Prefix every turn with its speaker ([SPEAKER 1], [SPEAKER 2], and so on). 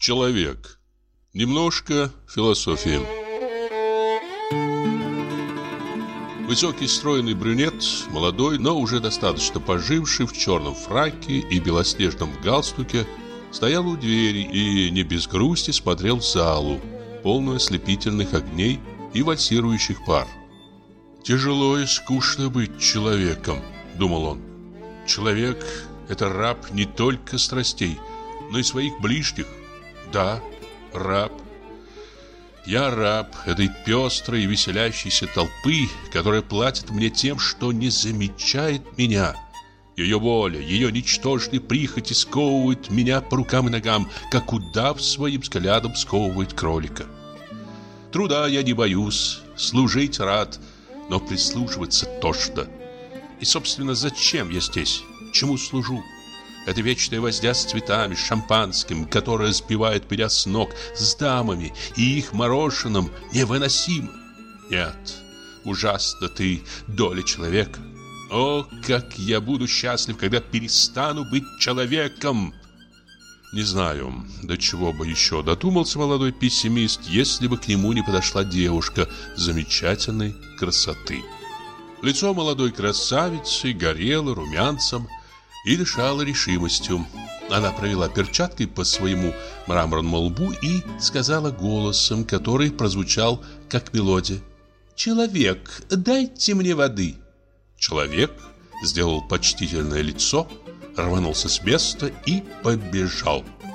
[SPEAKER 1] Человек. Немножко философии. Высокий стройный брюнет, молодой, но уже достаточно поживший, в черном фраке и белоснежном галстуке, стоял у двери и не без грусти смотрел в залу, полную ослепительных огней и вальсирующих пар. «Тяжело и скучно быть человеком», — думал он. «Человек — это раб не только страстей, но и своих ближних. Да, раб. Я раб этой пестрой и веселящейся толпы, которая платит мне тем, что не замечает меня. Ее воля, ее ничтожные прихоти сковывают меня по рукам и ногам, как удав своим взглядом сковывает кролика. Труда я не боюсь, служить рад, но прислушиваться тошно. И, собственно, зачем я здесь? Чему служу? Это вечная возня с цветами, с шампанским, которое сбивает меня с ног, с дамами и их мороженым, невыносимо. Нет, ужасно ты, доля человека. О, как я буду счастлив, когда перестану быть человеком! Не знаю, до чего бы еще додумался молодой пессимист, если бы к нему не подошла девушка замечательной красоты. Лицо молодой красавицы горело румянцем и дышала решимостью. Она провела перчаткой по своему мраморному лбу и сказала голосом, который прозвучал как мелодия: «Человек, дайте мне воды». Человек сделал почтительное лицо, рванулся с места и побежал.